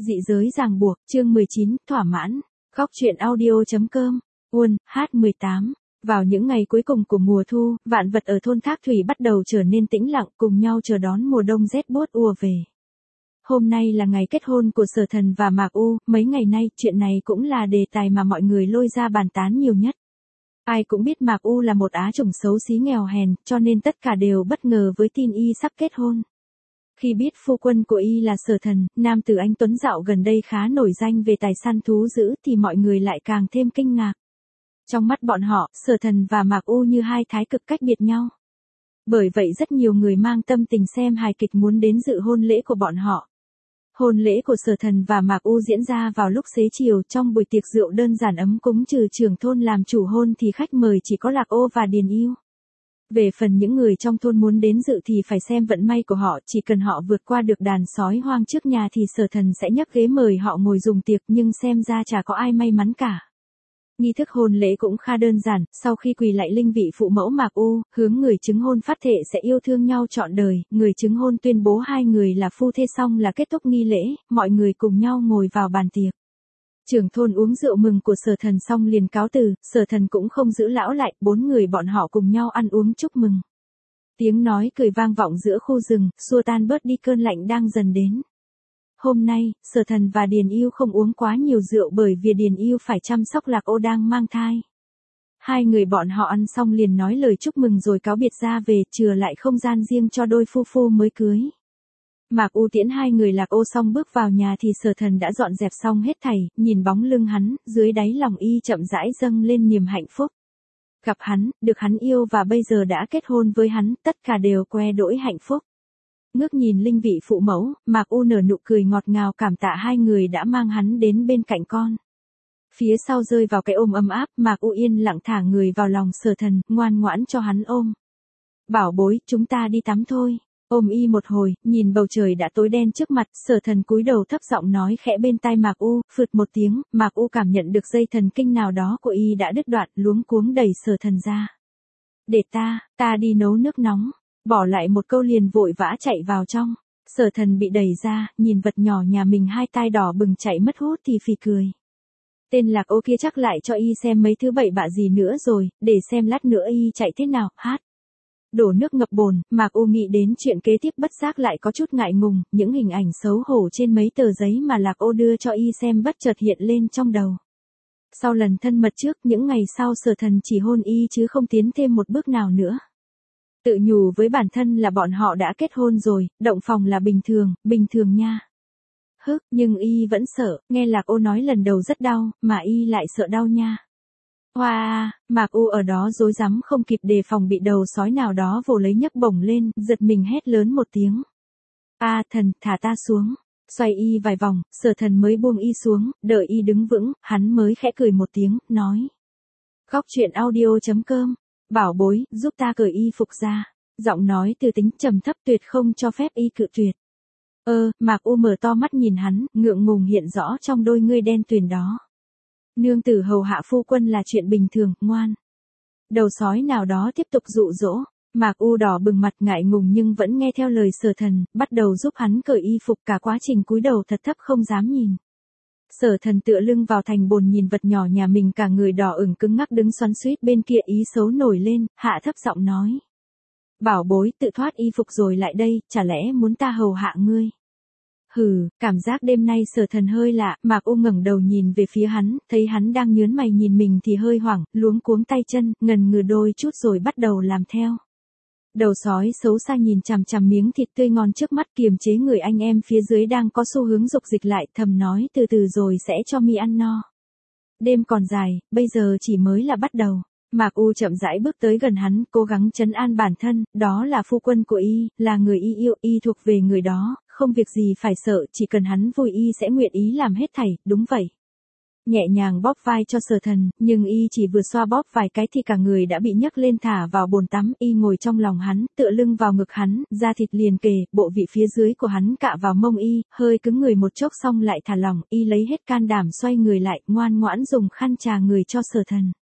Dị giới ràng buộc, chương 19, thỏa mãn. Góc truyện audio.com. H18. Vào những ngày cuối cùng của mùa thu, vạn vật ở thôn Thác Thủy bắt đầu trở nên tĩnh lặng, cùng nhau chờ đón mùa đông rét buốt ùa về. Hôm nay là ngày kết hôn của Sở Thần và Mạc U, mấy ngày nay, chuyện này cũng là đề tài mà mọi người lôi ra bàn tán nhiều nhất. Ai cũng biết Mạc U là một á chủng xấu xí nghèo hèn, cho nên tất cả đều bất ngờ với tin y sắp kết hôn. Khi biết phu quân của y là Sở Thần, nam tử anh tuấn dạo gần đây khá nổi danh về tài săn thú dữ thì mọi người lại càng thêm kinh ngạc. Trong mắt bọn họ, Sở Thần và Mạc U như hai thái cực cách biệt nhau. Bởi vậy rất nhiều người mang tâm tình xem hài kịch muốn đến dự hôn lễ của bọn họ. Hôn lễ của Sở Thần và Mạc U diễn ra vào lúc xế chiều trong buổi tiệc rượu đơn giản ấm cúng, trừ trưởng thôn làm chủ hôn thì khách mời chỉ có Lạc Ô và Điền Yêu. Về phần những người trong thôn muốn đến dự thì phải xem vận may của họ, chỉ cần họ vượt qua được đàn sói hoang trước nhà thì Sở Thần sẽ nhấc ghế mời họ ngồi dùng tiệc, nhưng xem ra chả có ai may mắn cả. Nghi thức hôn lễ cũng khá đơn giản, sau khi quỳ lạy linh vị phụ mẫu Mạc U, hướng người chứng hôn phát thệ sẽ yêu thương nhau trọn đời, người chứng hôn tuyên bố hai người là phu thê xong là kết thúc nghi lễ, mọi người cùng nhau ngồi vào bàn tiệc. Trưởng thôn uống rượu mừng của Sở Thần xong liền cáo từ, Sở Thần cũng không giữ lão lại, bốn người bọn họ cùng nhau ăn uống chúc mừng. Tiếng nói cười vang vọng giữa khu rừng, xua tan bớt đi cơn lạnh đang dần đến. Hôm nay, Sở Thần và Điền Yêu không uống quá nhiều rượu bởi vì Điền Yêu phải chăm sóc Lạc Ô đang mang thai. Hai người bọn họ ăn xong liền nói lời chúc mừng rồi cáo biệt ra về, chừa lại không gian riêng cho đôi phu phu mới cưới. Mạc U tiễn hai người Lạc Ô xong bước vào nhà thì Sở Thần đã dọn dẹp xong hết thảy, nhìn bóng lưng hắn, dưới đáy lòng y chậm rãi dâng lên niềm hạnh phúc. Gặp hắn, được hắn yêu và bây giờ đã kết hôn với hắn, tất cả đều que đỗi hạnh phúc. Ngước nhìn linh vị phụ mẫu, Mạc U nở nụ cười ngọt ngào cảm tạ hai người đã mang hắn đến bên cạnh con. Phía sau rơi vào cái ôm ấm áp, Mạc U yên lặng thả người vào lòng Sở Thần, ngoan ngoãn cho hắn ôm. Bảo bối, chúng ta đi tắm thôi. Ôm y một hồi, nhìn bầu trời đã tối đen trước mặt, Sở Thần cúi đầu thấp giọng nói khẽ bên tai Mạc U, phượt một tiếng, Mạc U cảm nhận được dây thần kinh nào đó của y đã đứt đoạn, luống cuống đẩy Sở Thần ra. Để ta đi nấu nước nóng. Bỏ lại một câu liền vội vã chạy vào trong. Sở Thần bị đẩy ra, nhìn vật nhỏ nhà mình hai tai đỏ bừng chạy mất hút thì phì cười. Tên Lạc Ô kia chắc lại cho y xem mấy thứ bậy bạ gì nữa rồi, để xem lát nữa y chạy thế nào, hát. Đổ nước ngập bồn, Mạc U nghĩ đến chuyện kế tiếp bất giác lại có chút ngại ngùng, những hình ảnh xấu hổ trên mấy tờ giấy mà Lạc Ô đưa cho y xem bất chợt hiện lên trong đầu. Sau lần thân mật trước, những ngày sau Sở Thần chỉ hôn y chứ không tiến thêm một bước nào nữa. Tự nhủ với bản thân là bọn họ đã kết hôn rồi, động phòng là bình thường nha. Nhưng y vẫn sợ, nghe Lạc Ô nói lần đầu rất đau, mà y lại sợ đau nha. Hoa, Mạc U ở đó rối rắm không kịp đề phòng bị đầu sói nào đó vồ lấy nhấc bổng lên, giật mình hét lớn một tiếng. Thần, thả ta xuống. Xoay y vài vòng, Sở Thần mới buông y xuống, đợi y đứng vững, hắn mới khẽ cười một tiếng, nói. Góc truyện audio.com. Bảo bối, giúp ta cởi y phục ra. Giọng nói từ tính trầm thấp tuyệt không cho phép y cự tuyệt. Mạc U mở to mắt nhìn hắn, ngượng ngùng hiện rõ trong đôi ngươi đen tuyền đó. Nương tử hầu hạ phu quân là chuyện bình thường, ngoan. Đầu sói nào đó tiếp tục dụ dỗ. Mạc U đỏ bừng mặt ngại ngùng nhưng vẫn nghe theo lời Sở Thần, bắt đầu giúp hắn cởi y phục, cả quá trình cúi đầu thật thấp không dám nhìn. Sở Thần tựa lưng vào thành bồn nhìn vật nhỏ nhà mình cả người đỏ ửng cứng ngắc đứng xoắn xuýt bên kia, ý xấu nổi lên, hạ thấp giọng nói. Bảo bối, tự thoát y phục rồi lại đây, chả lẽ muốn ta hầu hạ ngươi? Cảm giác đêm nay Sở Thần hơi lạ, Mạc U ngẩng đầu nhìn về phía hắn, thấy hắn đang nhớn mày nhìn mình thì hơi hoảng, luống cuống tay chân, ngần ngừ đôi chút rồi bắt đầu làm theo. Đầu sói xấu xa nhìn chằm chằm miếng thịt tươi ngon trước mắt, kiềm chế người anh em phía dưới đang có xu hướng dục dịch lại, thầm nói từ từ rồi sẽ cho mi ăn no. Đêm còn dài, bây giờ chỉ mới là bắt đầu. Mạc U chậm rãi bước tới gần hắn, cố gắng trấn an bản thân, đó là phu quân của y, là người y yêu, y thuộc về người đó, không việc gì phải sợ, chỉ cần hắn vui y sẽ nguyện ý làm hết thảy, đúng vậy. Nhẹ nhàng bóp vai cho Sở Thần, nhưng y chỉ vừa xoa bóp vài cái thì cả người đã bị nhấc lên thả vào bồn tắm, y ngồi trong lòng hắn, tựa lưng vào ngực hắn, da thịt liền kề, bộ vị phía dưới của hắn cạ vào mông y, hơi cứng người một chốc xong lại thả lỏng, y lấy hết can đảm xoay người lại, ngoan ngoãn dùng khăn chà người cho Sở Thần.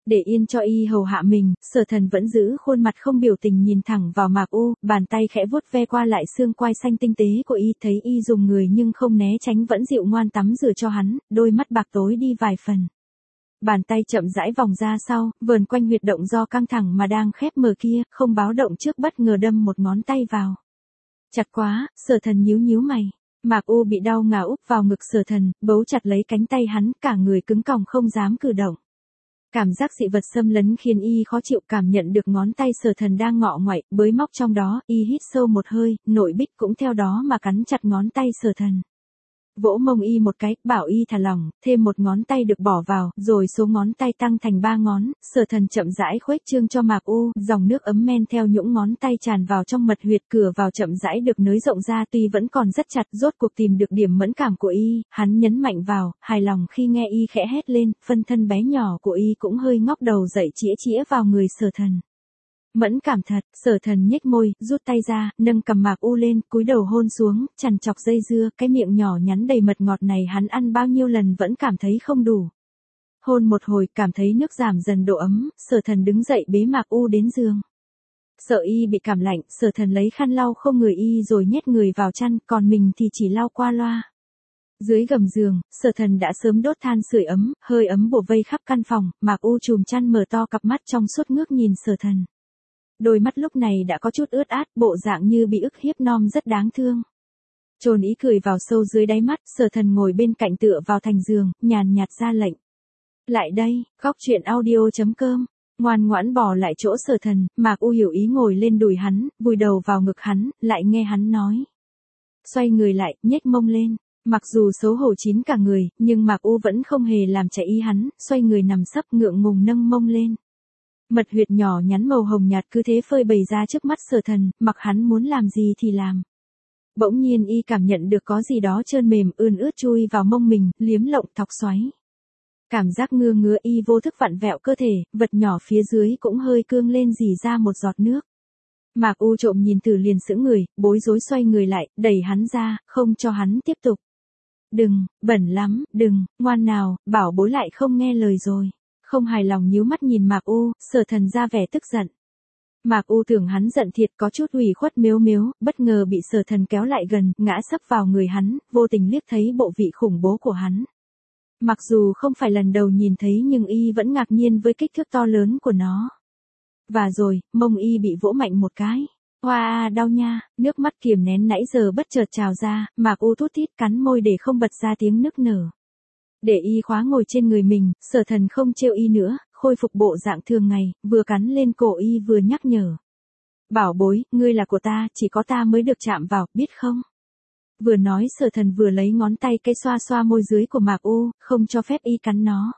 Để yên cho y hầu hạ mình, Sở Thần vẫn giữ khuôn mặt không biểu tình nhìn thẳng vào Mạc U, bàn tay khẽ vuốt ve qua lại xương quai xanh tinh tế của y, thấy y dùng người nhưng không né tránh vẫn dịu ngoan tắm rửa cho hắn, đôi mắt bạc tối đi vài phần. Bàn tay chậm rãi vòng ra sau, vờn quanh huyệt động do căng thẳng mà đang khép mở kia, không báo động trước bất ngờ đâm một ngón tay vào. Chặt quá, Sở Thần nhíu nhíu mày. Mạc U bị đau ngã úp vào ngực Sở Thần, bấu chặt lấy cánh tay hắn, cả người cứng còng không dám cử động. Cảm giác dị vật xâm lấn khiến y khó chịu, cảm nhận được ngón tay Sở Thần đang ngọ ngoại, bới móc trong đó, y hít sâu một hơi, nội bích cũng theo đó mà cắn chặt ngón tay Sở Thần. Vỗ mông y một cái, bảo y thả lỏng, thêm một ngón tay được bỏ vào, rồi số ngón tay tăng thành 3 ngón, Sở Thần chậm rãi khuếch trương cho Mạc U, dòng nước ấm men theo những ngón tay tràn vào trong mật huyệt, cửa vào chậm rãi được nới rộng ra, tuy vẫn còn rất chặt, rốt cuộc tìm được điểm mẫn cảm của y, hắn nhấn mạnh vào, hài lòng khi nghe y khẽ hét lên, phân thân bé nhỏ của y cũng hơi ngóc đầu dậy chĩa chĩa vào người Sở Thần. Mẫn cảm thật, Sở Thần nhếch môi, rút tay ra, nâng cầm Mạc U lên, cúi đầu hôn xuống, chằn chọc dây dưa, cái miệng nhỏ nhắn đầy mật ngọt này hắn ăn bao nhiêu lần vẫn cảm thấy không đủ. Hôn một hồi, cảm thấy nước giảm dần độ ấm, Sở Thần đứng dậy bế Mạc U đến giường. Sợ y bị cảm lạnh, Sở Thần lấy khăn lau khô người y rồi nhét người vào chăn, còn mình thì chỉ lau qua loa. Dưới gầm giường, Sở Thần đã sớm đốt than sưởi ấm, hơi ấm bủa vây khắp căn phòng, Mạc U chùm chăn mở to cặp mắt trong suốt ngước nhìn Sở Thần. Đôi mắt lúc này đã có chút ướt át, bộ dạng như bị ức hiếp non rất đáng thương. Chồn ý cười vào sâu dưới đáy mắt, Sở Thần ngồi bên cạnh tựa vào thành giường, nhàn nhạt ra lệnh. Lại đây, khóc chuyện audio.com. Ngoan ngoãn bỏ lại chỗ Sở Thần, Mạc U hiểu ý ngồi lên đùi hắn, vùi đầu vào ngực hắn, lại nghe hắn nói. Xoay người lại, nhếch mông lên. Mặc dù xấu hổ chín cả người, nhưng Mạc U vẫn không hề làm chạy ý hắn, xoay người nằm sấp ngượng ngùng nâng mông lên. Mật huyệt nhỏ nhắn màu hồng nhạt cứ thế phơi bày ra trước mắt Sở Thần, mặc hắn muốn làm gì thì làm. Bỗng nhiên y cảm nhận được có gì đó trơn mềm ươn ướt chui vào mông mình, liếm lộng thọc xoáy. Cảm giác ngứa ngứa y vô thức vặn vẹo cơ thể, vật nhỏ phía dưới cũng hơi cương lên rỉ ra một giọt nước. Mạc U trộm nhìn thử liền sững người, bối rối xoay người lại, đẩy hắn ra, không cho hắn tiếp tục. Đừng, bẩn lắm, đừng, ngoan nào, bảo bối lại không nghe lời rồi. Không hài lòng nhíu mắt nhìn Mạc U, Sở Thần ra vẻ tức giận. Mạc U tưởng hắn giận thiệt có chút ủy khuất mếu mếu, bất ngờ bị Sở Thần kéo lại gần, ngã sấp vào người hắn, vô tình liếc thấy bộ vị khủng bố của hắn. Mặc dù không phải lần đầu nhìn thấy nhưng y vẫn ngạc nhiên với kích thước to lớn của nó. Và rồi, mông y bị vỗ mạnh một cái. Hoa đau nha, nước mắt kiềm nén nãy giờ bất chợt trào ra, Mạc U thút thít cắn môi để không bật ra tiếng nức nở. Để y khóa ngồi trên người mình, Sở Thần không trêu y nữa, khôi phục bộ dạng thường ngày, vừa cắn lên cổ y vừa nhắc nhở. Bảo bối, ngươi là của ta, chỉ có ta mới được chạm vào, biết không? Vừa nói Sở Thần vừa lấy ngón tay cây xoa xoa môi dưới của Mạc U, không cho phép y cắn nó.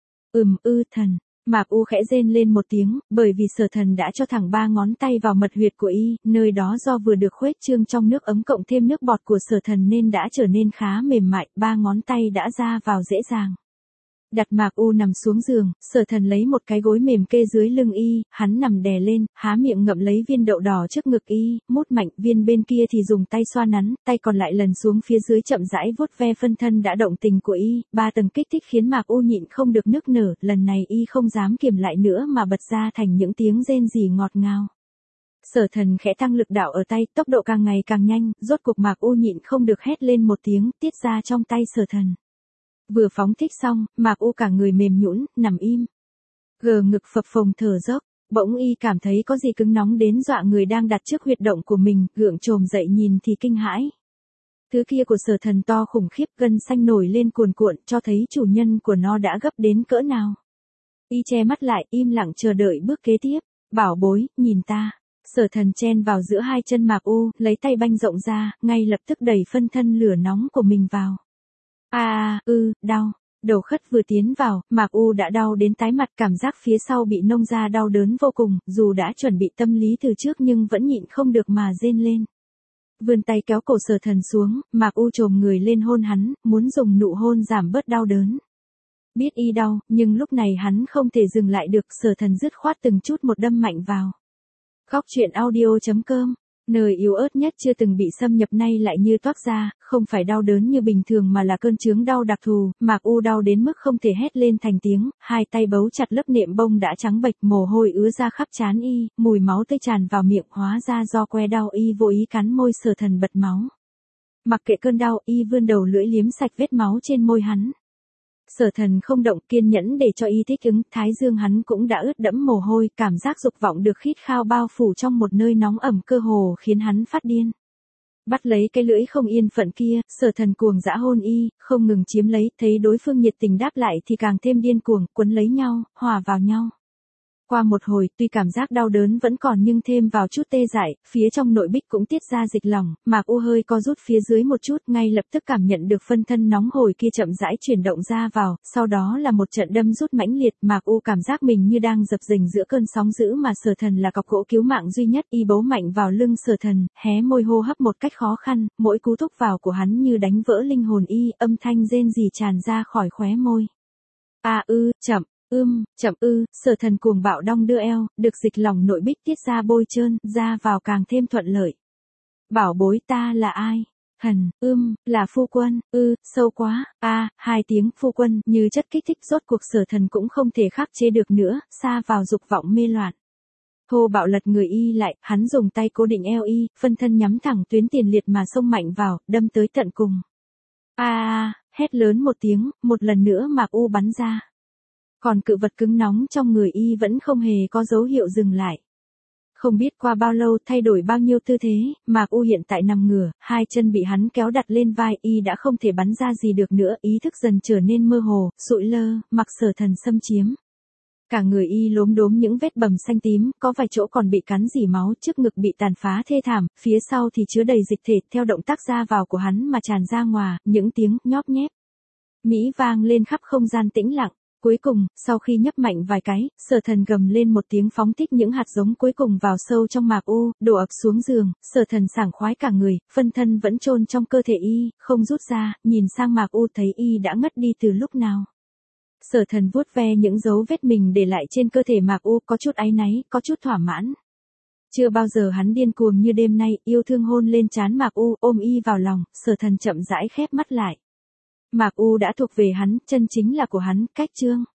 Thần. Mạc U khẽ rên lên một tiếng, bởi vì Sở Thần đã cho thẳng 3 ngón tay vào mật huyệt của y, nơi đó do vừa được khuếch trương trong nước ấm cộng thêm nước bọt của Sở Thần nên đã trở nên khá mềm mại, 3 ngón tay đã ra vào dễ dàng. Đặt Mạc U nằm xuống giường, Sở Thần lấy một cái gối mềm kê dưới lưng y, hắn nằm đè lên, há miệng ngậm lấy viên đậu đỏ trước ngực y, mút mạnh, viên bên kia thì dùng tay xoa nắn, tay còn lại lần xuống phía dưới chậm rãi vuốt ve phân thân đã động tình của y, 3 tầng kích thích khiến Mạc U nhịn không được nức nở, lần này y không dám kiềm lại nữa mà bật ra thành những tiếng rên rỉ ngọt ngào. Sở Thần khẽ tăng lực đạo ở tay, tốc độ càng ngày càng nhanh, rốt cuộc Mạc U nhịn không được hét lên một tiếng, tiết ra trong tay Sở Thần. Vừa phóng thích xong, Mạc U cả người mềm nhũn, nằm im. Gờ ngực phập phồng thở dốc, bỗng y cảm thấy có gì cứng nóng đến dọa người đang đặt trước huyệt động của mình, gượng chồm dậy nhìn thì kinh hãi. Thứ kia của Sở Thần to khủng khiếp, gân xanh nổi lên cuồn cuộn, cho thấy chủ nhân của nó đã gấp đến cỡ nào. Y che mắt lại, im lặng chờ đợi bước kế tiếp. Bảo bối, nhìn ta. Sở Thần chen vào giữa hai chân Mạc U, lấy tay banh rộng ra, ngay lập tức đẩy phân thân lửa nóng của mình vào. Đau. Đầu khất vừa tiến vào, Mạc U đã đau đến tái mặt, cảm giác phía sau bị nông ra đau đớn vô cùng, dù đã chuẩn bị tâm lý từ trước nhưng vẫn nhịn không được mà rên lên. Vươn tay kéo cổ Sở Thần xuống, Mạc U chồm người lên hôn hắn, muốn dùng nụ hôn giảm bớt đau đớn. Biết y đau, nhưng lúc này hắn không thể dừng lại được, Sở Thần dứt khoát từng chút một đâm mạnh vào. Khóc chuyện audio.com Nơi yếu ớt nhất chưa từng bị xâm nhập nay lại như toát ra, không phải đau đớn như bình thường mà là cơn chướng đau đặc thù, Mạc U đau đến mức không thể hét lên thành tiếng, hai tay bấu chặt lớp nệm bông đã trắng bệch, mồ hôi ứa ra khắp trán y, mùi máu tươi tràn vào miệng, hóa ra do que đau y vô ý cắn môi Sở Thần bật máu. Mặc kệ cơn đau, y vươn đầu lưỡi liếm sạch vết máu trên môi hắn. Sở Thần không động, kiên nhẫn để cho y thích ứng, thái dương hắn cũng đã ướt đẫm mồ hôi, cảm giác dục vọng được khít khao bao phủ trong một nơi nóng ẩm cơ hồ khiến hắn phát điên. Bắt lấy cái lưỡi không yên phận kia, Sở Thần cuồng dã hôn y, không ngừng chiếm lấy, thấy đối phương nhiệt tình đáp lại thì càng thêm điên cuồng, quấn lấy nhau, hòa vào nhau. Qua một hồi, tuy cảm giác đau đớn vẫn còn nhưng thêm vào chút tê dại, phía trong nội bích cũng tiết ra dịch lỏng, Mạc U hơi co rút phía dưới một chút, ngay lập tức cảm nhận được phân thân nóng hổi kia chậm rãi chuyển động ra vào, sau đó là một trận đâm rút mãnh liệt, Mạc U cảm giác mình như đang dập dềnh giữa cơn sóng dữ mà Sở Thần là cọc gỗ cứu mạng duy nhất, y bấu mạnh vào lưng Sở Thần, hé môi hô hấp một cách khó khăn, mỗi cú thúc vào của hắn như đánh vỡ linh hồn y, âm thanh rên rỉ tràn ra khỏi khóe môi. Chậm. Chậm Sở Thần cuồng bạo đong đưa eo, được dịch lỏng nội bích tiết ra bôi trơn, ra vào càng thêm thuận lợi. Bảo bối ta là ai? Thần, là phu quân, sâu quá, hai tiếng phu quân như chất kích thích, rốt cuộc Sở Thần cũng không thể khắc chế được nữa, sa vào dục vọng mê loạn. Thô bạo lật người y lại, hắn dùng tay cố định eo y, phân thân nhắm thẳng tuyến tiền liệt mà xông mạnh vào, đâm tới tận cùng. Hét lớn một tiếng, một lần nữa Mạc U bắn ra. Còn cự vật cứng nóng trong người y vẫn không hề có dấu hiệu dừng lại. Không biết qua bao lâu, thay đổi bao nhiêu tư thế, Mạc U hiện tại nằm ngửa, hai chân bị hắn kéo đặt lên vai, y đã không thể bắn ra gì được nữa, ý thức dần trở nên mơ hồ, sụi lơ, mặc Sở Thần xâm chiếm. Cả người y lốm đốm những vết bầm xanh tím, có vài chỗ còn bị cắn rỉ máu, trước ngực bị tàn phá thê thảm, phía sau thì chứa đầy dịch thể, theo động tác ra vào của hắn mà tràn ra ngoài, những tiếng nhóp nhép Mỹ vang lên khắp không gian tĩnh lặng. Cuối cùng, sau khi nhấp mạnh vài cái, Sở Thần gầm lên một tiếng phóng thích những hạt giống cuối cùng vào sâu trong Mạc U, đổ ập xuống giường, Sở Thần sảng khoái cả người, phân thân vẫn chôn trong cơ thể y, không rút ra, nhìn sang Mạc U thấy y đã ngất đi từ lúc nào. Sở Thần vuốt ve những dấu vết mình để lại trên cơ thể Mạc U, có chút áy náy, có chút thỏa mãn. Chưa bao giờ hắn điên cuồng như đêm nay, yêu thương hôn lên trán Mạc U, ôm y vào lòng, Sở Thần chậm rãi khép mắt lại. Mạc U đã thuộc về hắn, chân chính là của hắn, cách chương.